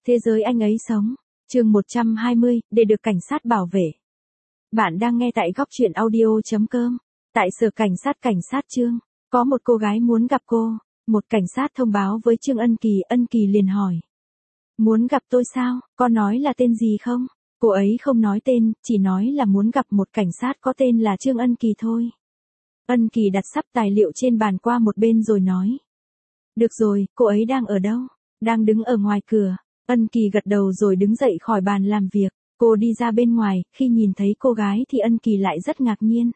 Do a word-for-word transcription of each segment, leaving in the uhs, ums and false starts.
Thế giới anh ấy sống. Chương một trăm hai mươi, để được cảnh sát bảo vệ. Bạn đang nghe tại góc truyện audio.com. Tại sở cảnh sát cảnh sát Trương, có một cô gái muốn gặp cô. Một cảnh sát thông báo với Trương Ân Kỳ, Ân Kỳ liền hỏi. Muốn gặp tôi sao, có nói là tên gì không? Cô ấy không nói tên, chỉ nói là muốn gặp một cảnh sát có tên là Trương Ân Kỳ thôi. Ân Kỳ đặt sắp tài liệu trên bàn qua một bên rồi nói. Được rồi, cô ấy đang ở đâu? Đang đứng ở ngoài cửa. Ân Kỳ gật đầu rồi đứng dậy khỏi bàn làm việc. Cô đi ra bên ngoài, khi nhìn thấy cô gái thì Ân Kỳ lại rất ngạc nhiên.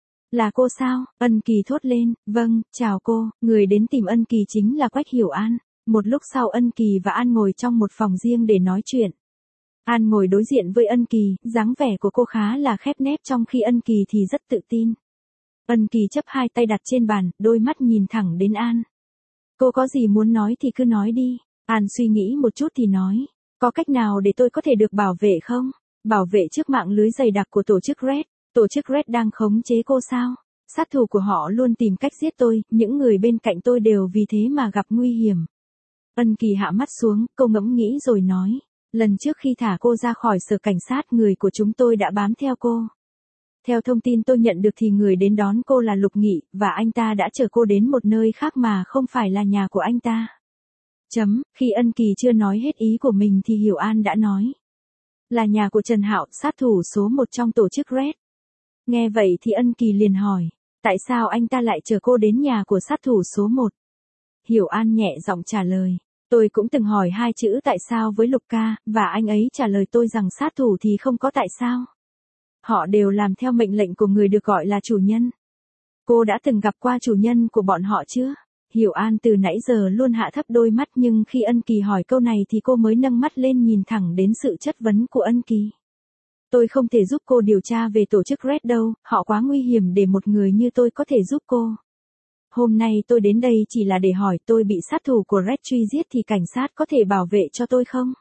Là cô sao? Ân Kỳ thốt lên, vâng, chào cô, người đến tìm Ân Kỳ chính là Quách Hiểu An. Một lúc sau Ân Kỳ và An ngồi trong một phòng riêng để nói chuyện. An ngồi đối diện với Ân Kỳ, dáng vẻ của cô khá là khép nép trong khi Ân Kỳ thì rất tự tin. Ân Kỳ chấp hai tay đặt trên bàn, đôi mắt nhìn thẳng đến An. Cô có gì muốn nói thì cứ nói đi. An suy nghĩ một chút thì nói, có cách nào để tôi có thể được bảo vệ không? Bảo vệ trước mạng lưới dày đặc của tổ chức Red. Tổ chức Red đang khống chế cô sao? Sát thủ của họ luôn tìm cách giết tôi, những người bên cạnh tôi đều vì thế mà gặp nguy hiểm. Ân Kỳ hạ mắt xuống, cô ngẫm nghĩ rồi nói, lần trước khi thả cô ra khỏi sở cảnh sát người của chúng tôi đã bám theo cô. Theo thông tin tôi nhận được thì người đến đón cô là Lục Nghị, và anh ta đã chở cô đến một nơi khác mà không phải là nhà của anh ta. Chấm, khi Ân Kỳ chưa nói hết ý của mình thì Hiểu An đã nói. Là nhà của Trần Hạo, sát thủ số một trong tổ chức Red. Nghe vậy thì Ân Kỳ liền hỏi, tại sao anh ta lại chở cô đến nhà của sát thủ số một? Hiểu An nhẹ giọng trả lời, tôi cũng từng hỏi hai chữ tại sao với Lục ca, và anh ấy trả lời tôi rằng sát thủ thì không có tại sao. Họ đều làm theo mệnh lệnh của người được gọi là chủ nhân. Cô đã từng gặp qua chủ nhân của bọn họ chưa? Hiểu An từ nãy giờ luôn hạ thấp đôi mắt nhưng khi Ân Kỳ hỏi câu này thì cô mới nâng mắt lên nhìn thẳng đến sự chất vấn của Ân Kỳ. Tôi không thể giúp cô điều tra về tổ chức Red đâu, họ quá nguy hiểm để một người như tôi có thể giúp cô. Hôm nay tôi đến đây chỉ là để hỏi tôi bị sát thủ của Red truy giết thì cảnh sát có thể bảo vệ cho tôi không?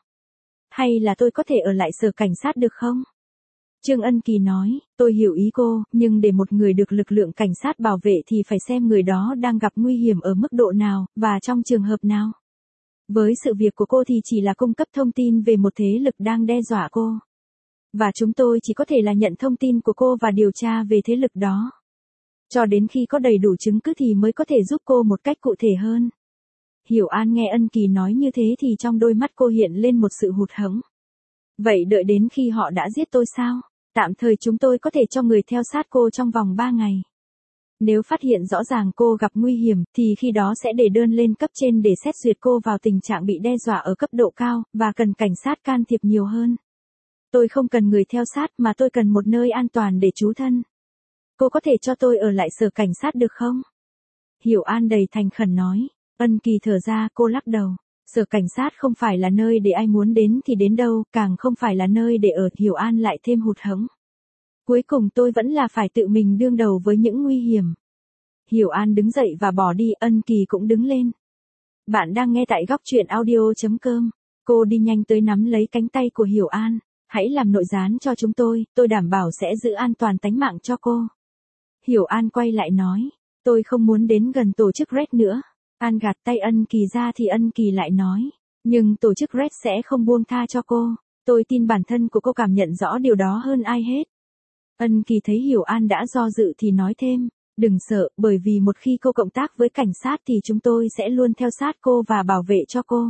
Hay là tôi có thể ở lại sở cảnh sát được không? Trương Ân Kỳ nói, tôi hiểu ý cô, nhưng để một người được lực lượng cảnh sát bảo vệ thì phải xem người đó đang gặp nguy hiểm ở mức độ nào, và trong trường hợp nào. Với sự việc của cô thì chỉ là cung cấp thông tin về một thế lực đang đe dọa cô. Và chúng tôi chỉ có thể là nhận thông tin của cô và điều tra về thế lực đó. Cho đến khi có đầy đủ chứng cứ thì mới có thể giúp cô một cách cụ thể hơn. Hiểu An nghe Ân Kỳ nói như thế thì trong đôi mắt cô hiện lên một sự hụt hẫng. Vậy đợi đến khi họ đã giết tôi sao? Tạm thời chúng tôi có thể cho người theo sát cô trong vòng ba ngày. Nếu phát hiện rõ ràng cô gặp nguy hiểm, thì khi đó sẽ để đơn lên cấp trên để xét duyệt cô vào tình trạng bị đe dọa ở cấp độ cao, và cần cảnh sát can thiệp nhiều hơn. Tôi không cần người theo sát mà tôi cần một nơi an toàn để trú thân. Cô có thể cho tôi ở lại sở cảnh sát được không? Hiểu An đầy thành khẩn nói. Ân Kỳ thở ra, cô lắc đầu. Sở cảnh sát không phải là nơi để ai muốn đến thì đến đâu, càng không phải là nơi để ở. Hiểu An lại thêm hụt hẫng. Cuối cùng tôi vẫn là phải tự mình đương đầu với những nguy hiểm. Hiểu An đứng dậy và bỏ đi, Ân Kỳ cũng đứng lên. Bạn đang nghe tại góc truyện audio.com. Cô đi nhanh tới nắm lấy cánh tay của Hiểu An. Hãy làm nội gián cho chúng tôi, tôi đảm bảo sẽ giữ an toàn tánh mạng cho cô. Hiểu An quay lại nói, tôi không muốn đến gần tổ chức Red nữa. An gạt tay Ân Kỳ ra thì Ân Kỳ lại nói, nhưng tổ chức Red sẽ không buông tha cho cô. Tôi tin bản thân của cô cảm nhận rõ điều đó hơn ai hết. Ân Kỳ thấy Hiểu An đã do dự thì nói thêm, đừng sợ, bởi vì một khi cô cộng tác với cảnh sát thì chúng tôi sẽ luôn theo sát cô và bảo vệ cho cô.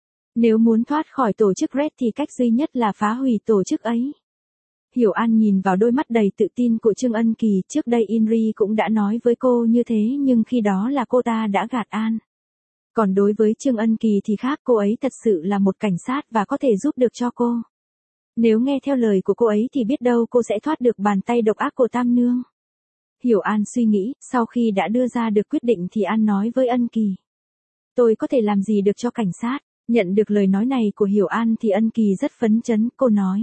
Nếu muốn thoát khỏi tổ chức Red thì cách duy nhất là phá hủy tổ chức ấy. Hiểu An nhìn vào đôi mắt đầy tự tin của Trương Ân Kỳ, trước đây Inri cũng đã nói với cô như thế nhưng khi đó là cô ta đã gạt An. Còn đối với Trương Ân Kỳ thì khác, cô ấy thật sự là một cảnh sát và có thể giúp được cho cô. Nếu nghe theo lời của cô ấy thì biết đâu cô sẽ thoát được bàn tay độc ác của Tam Nương. Hiểu An suy nghĩ, sau khi đã đưa ra được quyết định thì An nói với Ân Kỳ. Tôi có thể làm gì được cho cảnh sát? Nhận được lời nói này của Hiểu An thì Ân Kỳ rất phấn chấn, cô nói.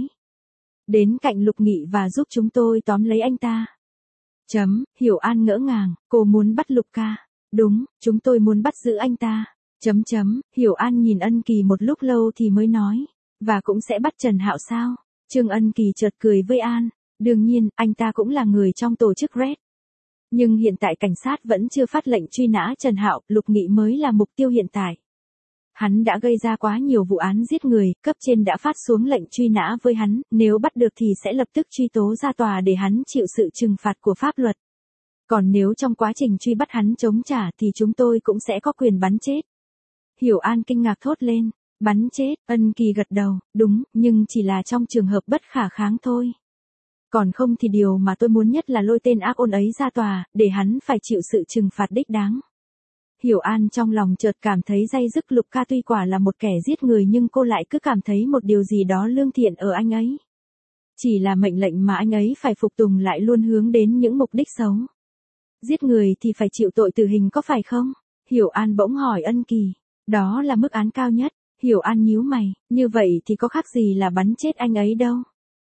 Đến cạnh Lục Nghị và giúp chúng tôi tóm lấy anh ta. Chấm, Hiểu An ngỡ ngàng, cô muốn bắt Lục ca. Đúng, chúng tôi muốn bắt giữ anh ta. Chấm chấm, Hiểu An nhìn Ân Kỳ một lúc lâu thì mới nói. Và cũng sẽ bắt Trần Hạo sao? Trương Ân Kỳ chợt cười với An. Đương nhiên, anh ta cũng là người trong tổ chức Red. Nhưng hiện tại cảnh sát vẫn chưa phát lệnh truy nã Trần Hạo, Lục Nghị mới là mục tiêu hiện tại. Hắn đã gây ra quá nhiều vụ án giết người, cấp trên đã phát xuống lệnh truy nã với hắn, nếu bắt được thì sẽ lập tức truy tố ra tòa để hắn chịu sự trừng phạt của pháp luật. Còn nếu trong quá trình truy bắt hắn chống trả thì chúng tôi cũng sẽ có quyền bắn chết. Hiểu An kinh ngạc thốt lên, bắn chết, Ân Kỳ gật đầu, đúng, nhưng chỉ là trong trường hợp bất khả kháng thôi. Còn không thì điều mà tôi muốn nhất là lôi tên ác ôn ấy ra tòa, để hắn phải chịu sự trừng phạt đích đáng. Hiểu An trong lòng chợt cảm thấy day dứt. Lục Ca tuy quả là một kẻ giết người nhưng cô lại cứ cảm thấy một điều gì đó lương thiện ở anh ấy. Chỉ là mệnh lệnh mà anh ấy phải phục tùng lại luôn hướng đến những mục đích xấu. Giết người thì phải chịu tội tử hình có phải không? Hiểu An bỗng hỏi Ân Kỳ. Đó là mức án cao nhất. Hiểu An nhíu mày, như vậy thì có khác gì là bắn chết anh ấy đâu.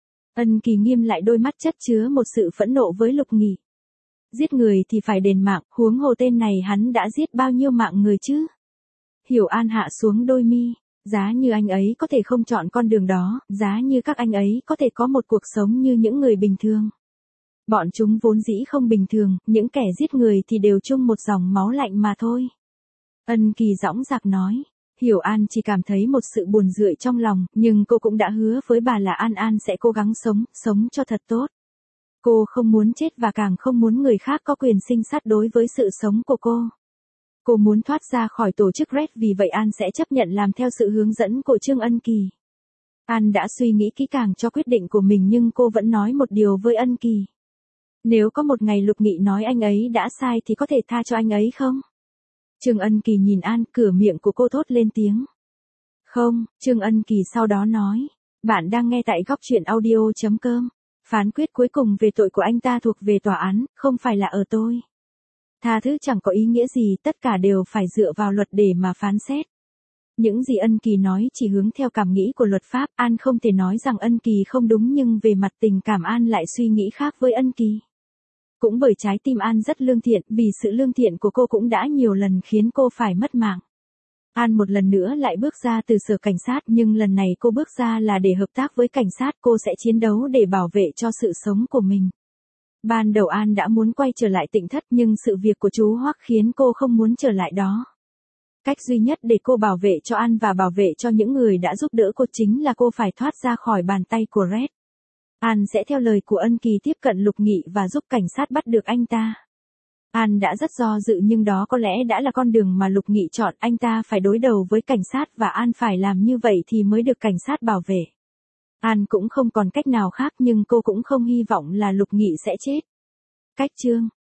Ân Kỳ nghiêm lại đôi mắt chất chứa một sự phẫn nộ với Lục Nghị. Giết người thì phải đền mạng, huống hồ tên này hắn đã giết bao nhiêu mạng người chứ? Hiểu An hạ xuống đôi mi, giá như anh ấy có thể không chọn con đường đó, giá như các anh ấy có thể có một cuộc sống như những người bình thường. Bọn chúng vốn dĩ không bình thường, những kẻ giết người thì đều chung một dòng máu lạnh mà thôi. Ân Kỳ dõng dạc nói. Hiểu An chỉ cảm thấy một sự buồn rười trong lòng, nhưng cô cũng đã hứa với bà là An An sẽ cố gắng sống, sống cho thật tốt. Cô không muốn chết và càng không muốn người khác có quyền sinh sát đối với sự sống của cô. Cô muốn thoát ra khỏi tổ chức Red, vì vậy An sẽ chấp nhận làm theo sự hướng dẫn của Trương Ân Kỳ. An đã suy nghĩ kỹ càng cho quyết định của mình nhưng cô vẫn nói một điều với Ân Kỳ. Nếu có một ngày Lục Nghị nói anh ấy đã sai thì có thể tha cho anh ấy không? Trương Ân Kỳ nhìn An, cửa miệng của cô thốt lên tiếng. Không, Trương Ân Kỳ sau đó nói. Bạn đang nghe tại góc truyện audio chấm com. Phán quyết cuối cùng về tội của anh ta thuộc về tòa án, không phải là ở tôi. Tha thứ chẳng có ý nghĩa gì, tất cả đều phải dựa vào luật để mà phán xét. Những gì Ân Kỳ nói chỉ hướng theo cảm nghĩ của luật pháp, An không thể nói rằng Ân Kỳ không đúng nhưng về mặt tình cảm An lại suy nghĩ khác với Ân Kỳ. Cũng bởi trái tim An rất lương thiện, vì sự lương thiện của cô cũng đã nhiều lần khiến cô phải mất mạng. An một lần nữa lại bước ra từ sở cảnh sát, nhưng lần này cô bước ra là để hợp tác với cảnh sát, cô sẽ chiến đấu để bảo vệ cho sự sống của mình. Ban đầu An đã muốn quay trở lại Tịnh Thất nhưng sự việc của chú Hoắc khiến cô không muốn trở lại đó. Cách duy nhất để cô bảo vệ cho An và bảo vệ cho những người đã giúp đỡ cô chính là cô phải thoát ra khỏi bàn tay của Red. An sẽ theo lời của Ân Kỳ tiếp cận Lục Nghị và giúp cảnh sát bắt được anh ta. An đã rất do dự nhưng đó có lẽ đã là con đường mà Lục Nghị chọn, anh ta phải đối đầu với cảnh sát và An phải làm như vậy thì mới được cảnh sát bảo vệ. An cũng không còn cách nào khác nhưng cô cũng không hy vọng là Lục Nghị sẽ chết. Cách chương